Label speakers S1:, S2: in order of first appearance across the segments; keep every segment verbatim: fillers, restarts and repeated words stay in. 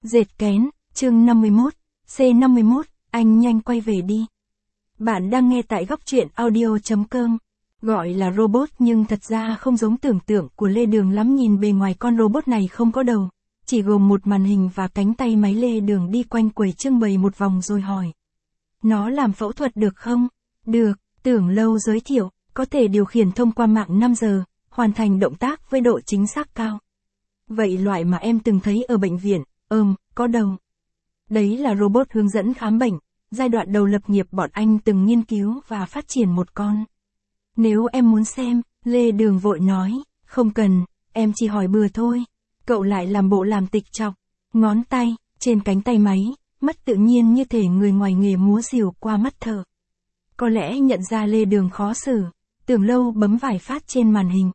S1: Dệt kén, chương năm mươi mốt, C năm mươi mốt, anh nhanh quay về đi. Bạn đang nghe tại góc truyện audio.com. Gọi là robot nhưng thật ra không giống tưởng tượng của Lê Đường lắm. Nhìn bề ngoài con robot này không có đầu, chỉ gồm một màn hình và cánh tay máy. Lê Đường đi quanh quầy trưng bày một vòng rồi hỏi. Nó làm phẫu thuật được không? Được, Tưởng Lâu giới thiệu, có thể điều khiển thông qua mạng năm giờ, hoàn thành động tác với độ chính xác cao. Vậy loại mà em từng thấy ở bệnh viện, ừm, có đầu. Đấy là robot hướng dẫn khám bệnh, giai đoạn đầu lập nghiệp bọn anh từng nghiên cứu và phát triển một con. Nếu em muốn xem, Lê Đường vội nói, không cần, em chỉ hỏi bừa thôi. Cậu lại làm bộ làm tịch chọc, ngón tay, trên cánh tay máy, mất tự nhiên như thể người ngoài nghề múa rìu qua mắt thợ. Có lẽ nhận ra Lê Đường khó xử, Tưởng Lâu bấm vài phát trên màn hình.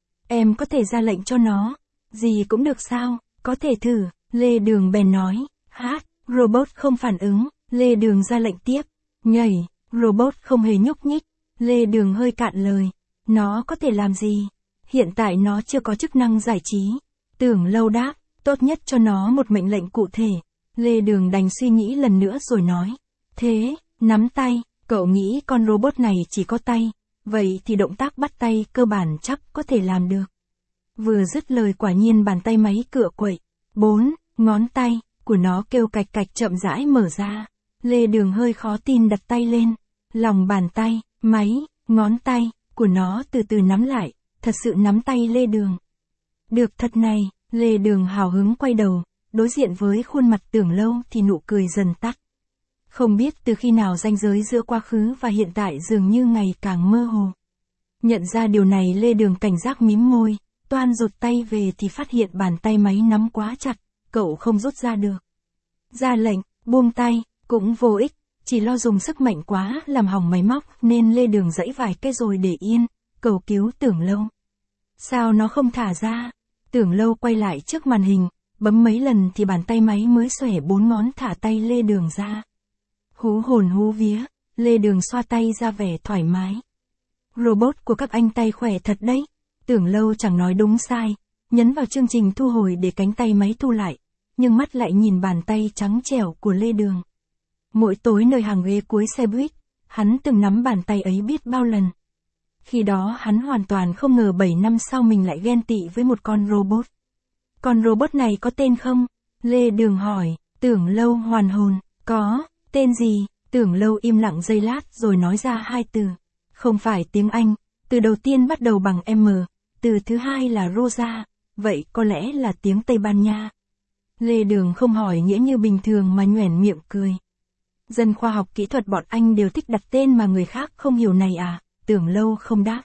S1: Em có thể ra lệnh cho nó, gì cũng được sao, có thể thử, Lê Đường bèn nói, hát, robot không phản ứng, Lê Đường ra lệnh tiếp, nhảy, robot không hề nhúc nhích, Lê Đường hơi cạn lời, nó có thể làm gì, hiện tại nó chưa có chức năng giải trí, Tưởng Lâu đáp, tốt nhất cho nó một mệnh lệnh cụ thể, Lê Đường đành suy nghĩ lần nữa rồi nói, thế, nắm tay, cậu nghĩ con robot này chỉ có tay, vậy thì động tác bắt tay cơ bản chắc có thể làm được. Vừa dứt lời quả nhiên bàn tay máy cựa quậy, bốn, ngón tay của nó kêu cạch cạch chậm rãi mở ra. Lê Đường hơi khó tin đặt tay lên, lòng bàn tay, máy, ngón tay của nó từ từ nắm lại, thật sự nắm tay Lê Đường. Được thật này, Lê Đường hào hứng quay đầu, đối diện với khuôn mặt Tưởng Lâu thì nụ cười dần tắt. Không biết từ khi nào ranh giới giữa quá khứ và hiện tại dường như ngày càng mơ hồ. Nhận ra điều này Lê Đường cảnh giác mím môi, toan rụt tay về thì phát hiện bàn tay máy nắm quá chặt, cậu không rút ra được. Ra lệnh, buông tay, cũng vô ích, chỉ lo dùng sức mạnh quá làm hỏng máy móc nên Lê Đường giãy vài cái rồi để yên, cầu cứu Tưởng Lâu. Sao nó không thả ra? Tưởng Lâu quay lại trước màn hình, bấm mấy lần thì bàn tay máy mới xòe bốn ngón thả tay Lê Đường ra. Hú hồn hú vía, Lê Đường xoa tay ra vẻ thoải mái. Robot của các anh tay khỏe thật đấy. Tưởng Lâu chẳng nói đúng sai, nhấn vào chương trình thu hồi để cánh tay máy thu lại, nhưng mắt lại nhìn bàn tay trắng trẻo của Lê Đường. Mỗi tối nơi hàng ghế cuối xe buýt, hắn từng nắm bàn tay ấy biết bao lần. Khi đó hắn hoàn toàn không ngờ bảy năm sau mình lại ghen tị với một con robot. Con robot này có tên không? Lê Đường hỏi, Tưởng Lâu hoàn hồn, có, tên gì? Tưởng Lâu im lặng giây lát rồi nói ra hai từ. Không phải tiếng Anh, từ đầu tiên bắt đầu bằng M, từ thứ hai là Rosa, vậy có lẽ là tiếng Tây Ban Nha. Lê Đường không hỏi nghĩa như bình thường mà nhoẻn miệng cười. Dân khoa học kỹ thuật bọn anh đều thích đặt tên mà người khác không hiểu này à, Tưởng Lâu không đáp.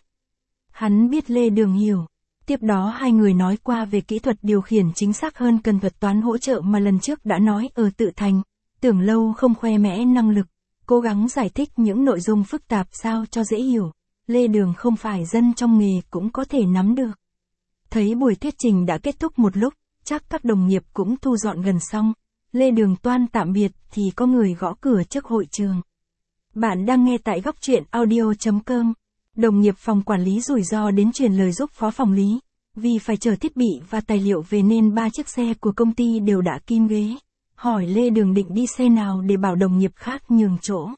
S1: Hắn biết Lê Đường hiểu. Tiếp đó hai người nói qua về kỹ thuật điều khiển chính xác hơn cần thuật toán hỗ trợ mà lần trước đã nói ở Tự Thành. Tưởng Lâu không khoe mẽ năng lực, cố gắng giải thích những nội dung phức tạp sao cho dễ hiểu. Lê Đường không phải dân trong nghề cũng có thể nắm được. Thấy buổi thuyết trình đã kết thúc một lúc, chắc các đồng nghiệp cũng thu dọn gần xong. Lê Đường toan tạm biệt thì có người gõ cửa trước hội trường. Bạn đang nghe tại góc truyện audio.com. Đồng nghiệp phòng quản lý rủi ro đến truyền lời giúp phó phòng lý. Vì phải chở thiết bị và tài liệu về nên ba chiếc xe của công ty đều đã kim ghế. Hỏi Lê Đường định đi xe nào để bảo đồng nghiệp khác nhường chỗ.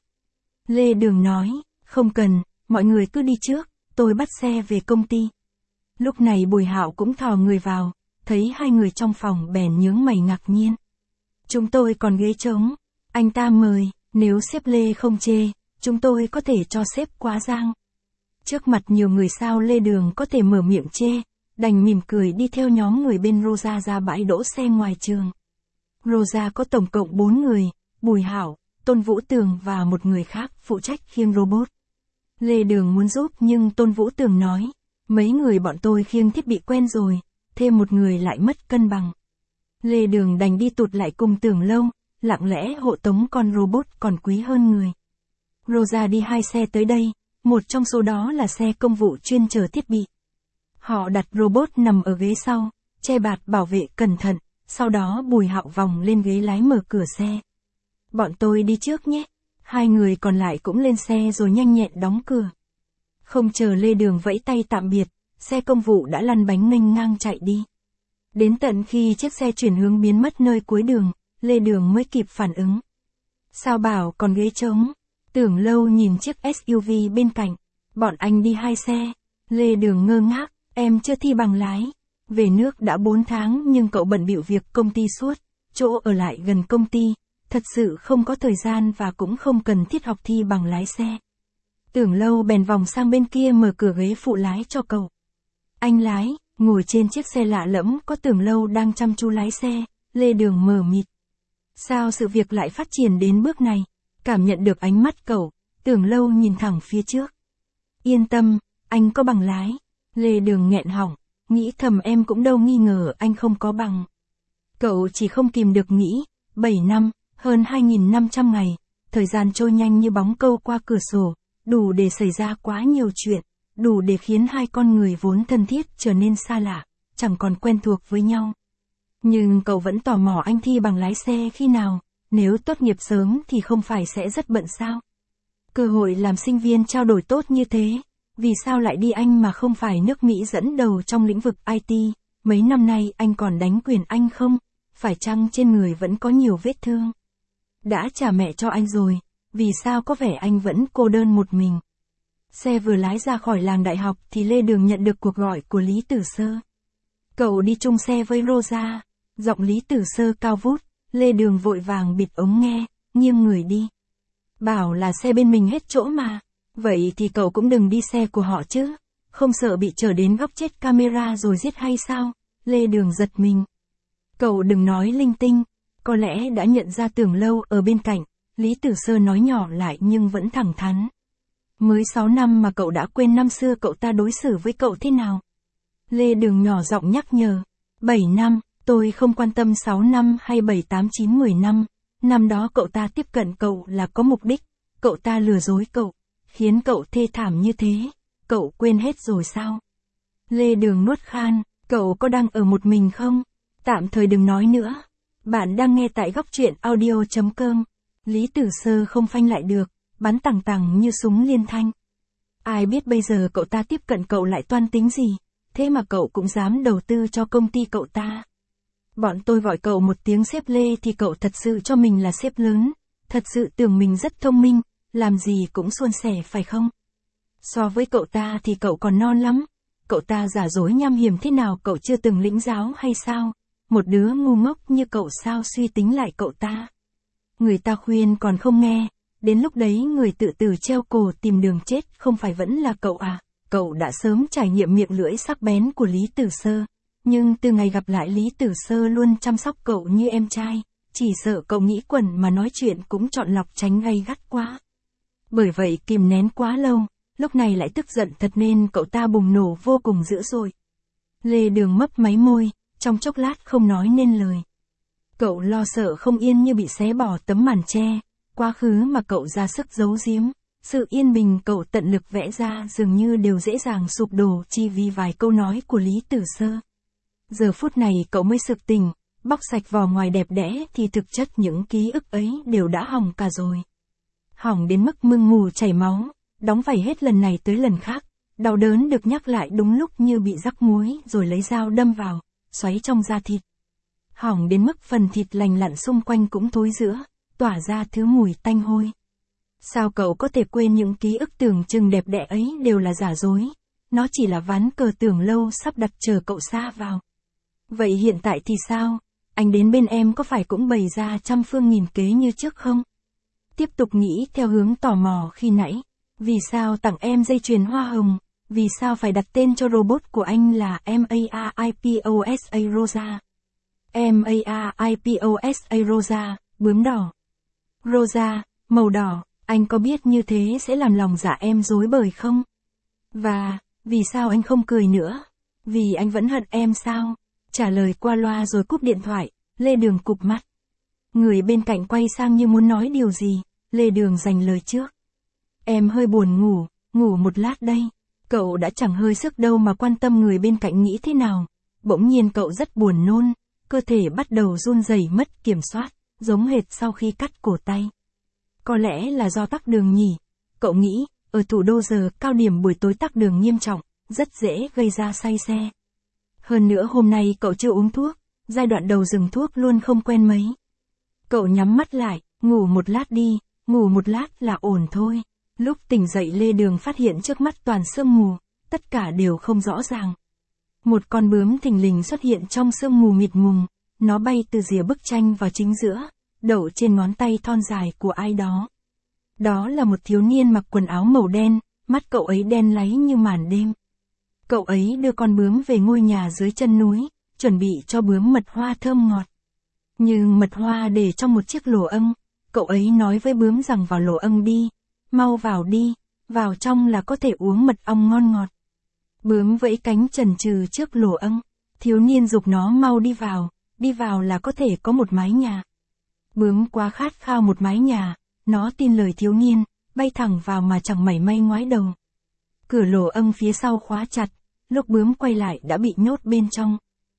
S1: Lê Đường nói, không cần, mọi người cứ đi trước, tôi bắt xe về công ty. Lúc này Bùi Hạo cũng thò người vào, thấy hai người trong phòng bèn nhướng mày ngạc nhiên. Chúng tôi còn ghế trống, anh ta mời, nếu sếp Lê không chê, chúng tôi có thể cho sếp quá giang. Trước mặt nhiều người sao Lê Đường có thể mở miệng chê, đành mỉm cười đi theo nhóm người bên Rosa ra bãi đỗ xe ngoài trường. Rosa có tổng cộng bốn người, Bùi Hạo, Tôn Vũ Tường và một người khác phụ trách khiêng robot. Lê Đường muốn giúp nhưng Tôn Vũ Tường nói, mấy người bọn tôi khiêng thiết bị quen rồi, thêm một người lại mất cân bằng. Lê Đường đành đi tụt lại cùng Tưởng Lâu, lặng lẽ hộ tống con robot còn quý hơn người. Rosa đi hai xe tới đây, một trong số đó là xe công vụ chuyên chở thiết bị. Họ đặt robot nằm ở ghế sau, che bạt bảo vệ cẩn thận, sau đó Bùi Hạo vòng lên ghế lái mở cửa xe. Bọn tôi đi trước nhé. Hai người còn lại cũng lên xe rồi nhanh nhẹn đóng cửa. Không chờ Lê Đường vẫy tay tạm biệt, xe công vụ đã lăn bánh nghênh ngang chạy đi. Đến tận khi chiếc xe chuyển hướng biến mất nơi cuối đường, Lê Đường mới kịp phản ứng. Sao bảo còn ghế trống? Tưởng Lâu nhìn chiếc ét u vê bên cạnh. Bọn anh đi hai xe. Lê Đường ngơ ngác, em chưa thi bằng lái. Về nước đã bốn tháng nhưng cậu bận bịu việc công ty suốt. Chỗ ở lại gần công ty, thật sự không có thời gian và cũng không cần thiết học thi bằng lái xe. Tưởng Lâu bèn vòng sang bên kia mở cửa ghế phụ lái cho cậu. Anh lái, ngồi trên chiếc xe lạ lẫm có Tưởng Lâu đang chăm chú lái xe, Lê Đường mờ mịt. Sao sự việc lại phát triển đến bước này? Cảm nhận được ánh mắt cậu, Tưởng Lâu nhìn thẳng phía trước. Yên tâm, anh có bằng lái. Lê Đường nghẹn họng, nghĩ thầm em cũng đâu nghi ngờ anh không có bằng. Cậu chỉ không kìm được nghĩ, bảy năm, hơn hai nghìn năm trăm ngày, thời gian trôi nhanh như bóng câu qua cửa sổ, đủ để xảy ra quá nhiều chuyện, đủ để khiến hai con người vốn thân thiết trở nên xa lạ, chẳng còn quen thuộc với nhau. Nhưng cậu vẫn tò mò anh thi bằng lái xe khi nào, nếu tốt nghiệp sớm thì không phải sẽ rất bận sao? Cơ hội làm sinh viên trao đổi tốt như thế, vì sao lại đi Anh mà không phải nước Mỹ dẫn đầu trong lĩnh vực i tê, mấy năm nay anh còn đánh quyền Anh không? Phải chăng trên người vẫn có nhiều vết thương? Đã trả mẹ cho anh rồi, vì sao có vẻ anh vẫn cô đơn một mình? Xe vừa lái ra khỏi làng đại học thì Lê Đường nhận được cuộc gọi của Lý Tử Sơ. Cậu đi chung xe với Rosa, giọng Lý Tử Sơ cao vút, Lê Đường vội vàng bịt ống nghe, nghiêng người đi. Bảo là xe bên mình hết chỗ mà, vậy thì cậu cũng đừng đi xe của họ chứ, không sợ bị trở đến góc chết camera rồi giết hay sao? Lê Đường giật mình. Cậu đừng nói linh tinh, có lẽ đã nhận ra Tưởng Lâu ở bên cạnh, Lý Tử Sơ nói nhỏ lại nhưng vẫn thẳng thắn. Mới sáu năm mà cậu đã quên năm xưa cậu ta đối xử với cậu thế nào? Lê Đường nhỏ giọng nhắc nhở. bảy năm, tôi không quan tâm sáu năm hay bảy tám chín mười năm, năm đó cậu ta tiếp cận cậu là có mục đích, cậu ta lừa dối cậu, khiến cậu thê thảm như thế, cậu quên hết rồi sao? Lê Đường nuốt khan, cậu có đang ở một mình không? Tạm thời đừng nói nữa. Bạn đang nghe tại góc truyện audio chấm com. Lý Tử Sơ không phanh lại được, bắn tằng tằng như súng liên thanh. Ai biết bây giờ cậu ta tiếp cận cậu lại toan tính gì, thế mà cậu cũng dám đầu tư cho công ty cậu ta. Bọn tôi gọi cậu một tiếng sếp Lê thì cậu thật sự cho mình là sếp lớn, thật sự tưởng mình rất thông minh, làm gì cũng suôn sẻ phải không? So với cậu ta thì cậu còn non lắm, cậu ta giả dối nham hiểm thế nào cậu chưa từng lĩnh giáo hay sao? Một đứa ngu ngốc như cậu sao suy tính lại cậu ta? Người ta khuyên còn không nghe, đến lúc đấy người tự tử treo cổ tìm đường chết không phải vẫn là cậu à? Cậu đã sớm trải nghiệm miệng lưỡi sắc bén của Lý Tử Sơ, nhưng từ ngày gặp lại Lý Tử Sơ luôn chăm sóc cậu như em trai, chỉ sợ cậu nghĩ quẩn mà nói chuyện cũng chọn lọc tránh gay gắt quá. Bởi vậy kìm nén quá lâu, lúc này lại tức giận thật nên cậu ta bùng nổ vô cùng dữ dội. Lê Đường mấp máy môi, trong chốc lát không nói nên lời. Cậu lo sợ không yên như bị xé bỏ tấm màn che, quá khứ mà cậu ra sức giấu giếm, sự yên bình cậu tận lực vẽ ra dường như đều dễ dàng sụp đổ chỉ vì vài câu nói của Lý Tử Sơ. Giờ phút này cậu mới sực tỉnh, bóc sạch vỏ ngoài đẹp đẽ thì thực chất những ký ức ấy đều đã hỏng cả rồi. Hỏng đến mức mưng mù chảy máu, đóng vảy hết lần này tới lần khác, đau đớn được nhắc lại đúng lúc như bị rắc muối rồi lấy dao đâm vào, xoáy trong da thịt. Hỏng đến mức phần thịt lành lặn xung quanh cũng thối rữa, tỏa ra thứ mùi tanh hôi. Sao cậu có thể quên những ký ức tưởng chừng đẹp đẽ ấy đều là giả dối, nó chỉ là ván cờ Tưởng Lâu sắp đặt chờ cậu sa vào. Vậy hiện tại thì sao? Anh đến bên em có phải cũng bày ra trăm phương nghìn kế như trước không? Tiếp tục nghĩ theo hướng tò mò khi nãy. Vì sao tặng em dây chuyền hoa hồng? Vì sao phải đặt tên cho robot của anh là em a i pê o ét a Rosa? em a i pê o ét a Rosa, bướm đỏ. Rosa, màu đỏ, anh có biết như thế sẽ làm lòng dạ em rối bời không? Và, vì sao anh không cười nữa? Vì anh vẫn hận em sao? Trả lời qua loa rồi cúp điện thoại, Lê Đường cụp mắt. Người bên cạnh quay sang như muốn nói điều gì, Lê Đường giành lời trước. Em hơi buồn ngủ, ngủ một lát đây. Cậu đã chẳng hơi sức đâu mà quan tâm người bên cạnh nghĩ thế nào. Bỗng nhiên cậu rất buồn nôn, cơ thể bắt đầu run rẩy mất kiểm soát, giống hệt sau khi cắt cổ tay. Có lẽ là do tắc đường nhỉ, cậu nghĩ, ở thủ đô giờ cao điểm buổi tối tắc đường nghiêm trọng, rất dễ gây ra say xe. Hơn nữa hôm nay cậu chưa uống thuốc, giai đoạn đầu dừng thuốc luôn không quen mấy. Cậu nhắm mắt lại, ngủ một lát đi, ngủ một lát là ổn thôi. Lúc tỉnh dậy Lê Đường phát hiện trước mắt toàn sương mù, tất cả đều không rõ ràng. Một con bướm thình lình xuất hiện trong sương mù mịt mùng, nó bay từ rìa bức tranh vào chính giữa, đậu trên ngón tay thon dài của ai đó. Đó là một thiếu niên mặc quần áo màu đen, mắt cậu ấy đen láy như màn đêm. Cậu ấy đưa con bướm về ngôi nhà dưới chân núi, chuẩn bị cho bướm mật hoa thơm ngọt. Nhưng mật hoa để trong một chiếc lồ âng, cậu ấy nói với bướm rằng vào lồ âng đi, mau vào đi, vào trong là có thể uống mật ong ngon ngọt. Bướm vẫy cánh chần chừ trước lồ âng, thiếu niên giục nó mau đi vào, đi vào là có thể có một mái nhà. Bướm quá khát khao một mái nhà, nó tin lời thiếu niên, bay thẳng vào mà chẳng mảy may ngoái đầu. Cửa lồ âng phía sau khóa chặt, lúc bướm quay lại đã bị nhốt bên trong.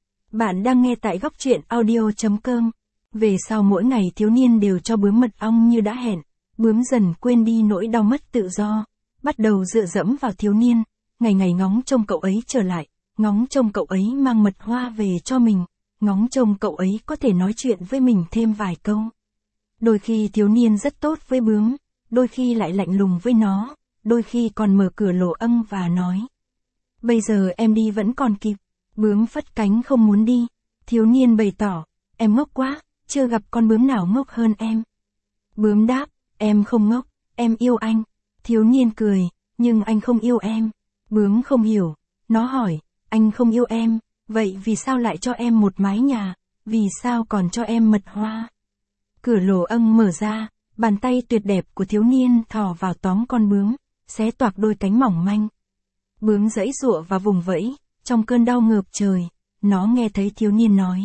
S1: Bạn đang nghe tại góc truyện audio.com. Về sau mỗi ngày thiếu niên đều cho bướm mật ong như đã hẹn, bướm dần quên đi nỗi đau mất tự do, bắt đầu dựa dẫm vào thiếu niên, ngày ngày ngóng trông cậu ấy trở lại, ngóng trông cậu ấy mang mật hoa về cho mình, ngóng trông cậu ấy có thể nói chuyện với mình thêm vài câu. Đôi khi thiếu niên rất tốt với bướm, đôi khi lại lạnh lùng với nó, đôi khi còn mở cửa lồ âng và nói: bây giờ em đi vẫn còn kịp. Bướm phất cánh không muốn đi. Thiếu niên bày tỏ: em ngốc quá, chưa gặp con bướm nào ngốc hơn em. Bướm đáp: em không ngốc, em yêu anh. Thiếu niên cười: nhưng anh không yêu em. Bướm không hiểu, nó hỏi: anh không yêu em, vậy vì sao lại cho em một mái nhà, vì sao còn cho em mật hoa? Cửa lồ âng mở ra, bàn tay tuyệt đẹp của thiếu niên thò vào tóm con bướm, xé toạc đôi cánh mỏng manh. Bướm giãy giụa và vùng vẫy, trong cơn đau ngợp trời, nó nghe thấy thiếu niên nói: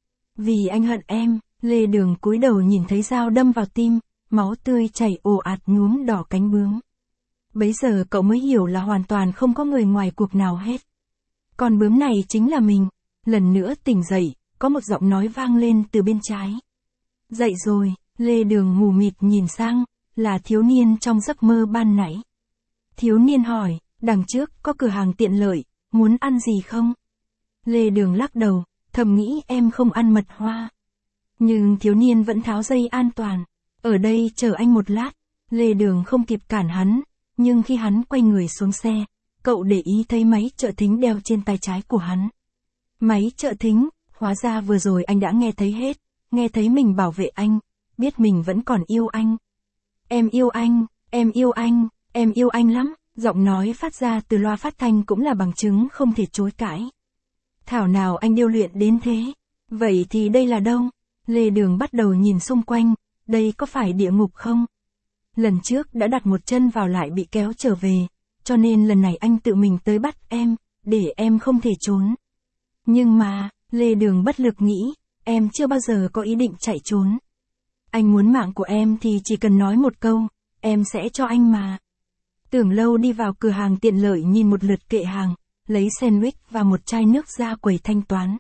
S1: vì anh hận em. Lê Đường cúi đầu nhìn thấy dao đâm vào tim, máu tươi chảy ồ ạt nhuốm đỏ cánh bướm. Bấy giờ cậu mới hiểu là hoàn toàn không có người ngoài cuộc nào hết. Con bướm này chính là mình. Lần nữa tỉnh dậy, có một giọng nói vang lên từ bên trái. Dậy rồi. Lê Đường mù mịt nhìn sang, là thiếu niên trong giấc mơ ban nãy. Thiếu niên hỏi: đằng trước có cửa hàng tiện lợi, muốn ăn gì không? Lê Đường lắc đầu, thầm nghĩ em không ăn mật hoa. Nhưng thiếu niên vẫn tháo dây an toàn. Ở đây chờ anh một lát. Lê Đường không kịp cản hắn, nhưng khi hắn quay người xuống xe, cậu để ý thấy máy trợ thính đeo trên tay trái của hắn. Máy trợ thính, hóa ra vừa rồi anh đã nghe thấy hết, nghe thấy mình bảo vệ anh, biết mình vẫn còn yêu anh. Em yêu anh, em yêu anh, em yêu anh lắm. Giọng nói phát ra từ loa phát thanh cũng là bằng chứng không thể chối cãi. Thảo nào anh điêu luyện đến thế. Vậy thì đây là đâu? Lê Đường bắt đầu nhìn xung quanh, đây có phải địa ngục không? Lần trước đã đặt một chân vào lại bị kéo trở về, cho nên lần này anh tự mình tới bắt em, để em không thể trốn. Nhưng mà, Lê Đường bất lực nghĩ, em chưa bao giờ có ý định chạy trốn. Anh muốn mạng của em thì chỉ cần nói một câu, em sẽ cho anh mà. Tưởng Lâu đi vào cửa hàng tiện lợi nhìn một lượt kệ hàng, lấy sandwich và một chai nước ra quầy thanh toán.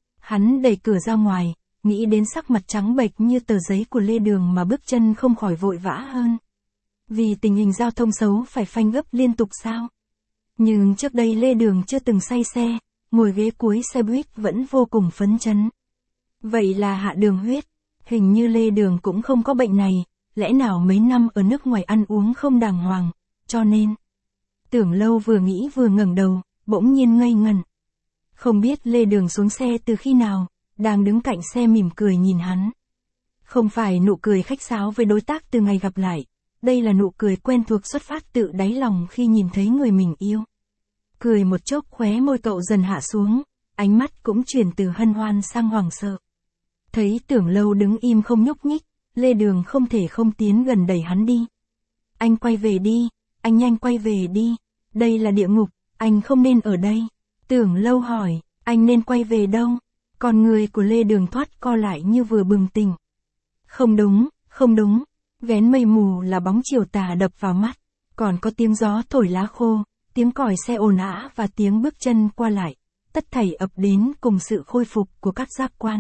S1: Hắn đẩy cửa ra ngoài, nghĩ đến sắc mặt trắng bệch như tờ giấy của Lê Đường mà bước chân không khỏi vội vã hơn. Vì tình hình giao thông xấu phải phanh gấp liên tục sao? Nhưng trước đây Lê Đường chưa từng say xe, ngồi ghế cuối xe buýt vẫn vô cùng phấn chấn. Vậy là hạ đường huyết, hình như Lê Đường cũng không có bệnh này, lẽ nào mấy năm ở nước ngoài ăn uống không đàng hoàng, cho nên. Tưởng Lâu vừa nghĩ vừa ngẩng đầu, bỗng nhiên ngây ngẩn. Không biết Lê Đường xuống xe từ khi nào, đang đứng cạnh xe mỉm cười nhìn hắn. Không phải nụ cười khách sáo với đối tác từ ngày gặp lại, đây là nụ cười quen thuộc xuất phát tự đáy lòng khi nhìn thấy người mình yêu. Cười một chốc khóe môi cậu dần hạ xuống, ánh mắt cũng chuyển từ hân hoan sang hoảng sợ. Thấy Tưởng Lâu đứng im không nhúc nhích, Lê Đường không thể không tiến gần đẩy hắn đi. Anh quay về đi, anh nhanh quay về đi, đây là địa ngục, anh không nên ở đây. Tưởng Lâu hỏi, anh nên quay về đâu? Con người của Lê Đường thoát co lại như vừa bừng tỉnh. Không đúng, không đúng, vén mây mù là bóng chiều tà đập vào mắt, còn có tiếng gió thổi lá khô, tiếng còi xe ồn ào và tiếng bước chân qua lại, tất thảy ập đến cùng sự khôi phục của các giác quan.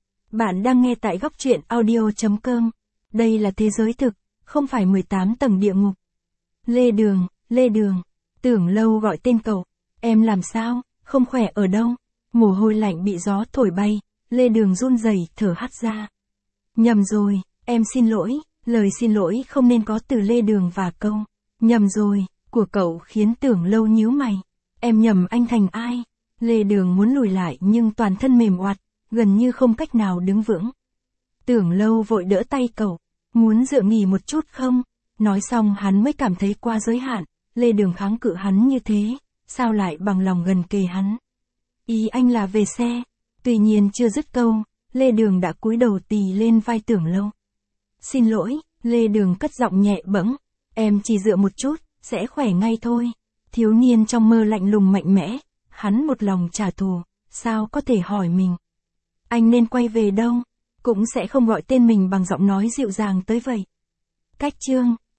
S1: Bạn đang nghe tại góc truyện audio.com. Đây là thế giới thực, không phải mười tám tầng địa ngục. Lê Đường, Lê Đường, Tưởng Lâu gọi tên cậu. Em làm sao, không khỏe ở đâu? Mồ hôi lạnh bị gió thổi bay, Lê Đường run rẩy thở hắt ra. Nhầm rồi, em xin lỗi, lời xin lỗi không nên có từ Lê Đường và câu. Nhầm rồi, của cậu khiến Tưởng Lâu nhíu mày. Em nhầm anh thành ai? Lê Đường muốn lùi lại nhưng toàn thân mềm oặt, gần như không cách nào đứng vững. Tưởng Lâu vội đỡ tay cậu, muốn dựa nghỉ một chút không? Nói xong hắn mới cảm thấy qua giới hạn, Lê Đường kháng cự hắn như thế, sao lại bằng lòng gần kề hắn. Ý anh là về xe. Tuy nhiên chưa dứt câu, Lê Đường đã cúi đầu tì lên vai Tưởng Lâu. Xin lỗi, Lê Đường cất giọng nhẹ bẫng, em chỉ dựa một chút, sẽ khỏe ngay thôi. Thiếu niên trong mơ lạnh lùng mạnh mẽ, hắn một lòng trả thù, sao có thể hỏi mình. Anh nên quay về đâu, cũng sẽ không gọi tên mình bằng giọng nói dịu dàng tới vậy. Cách chương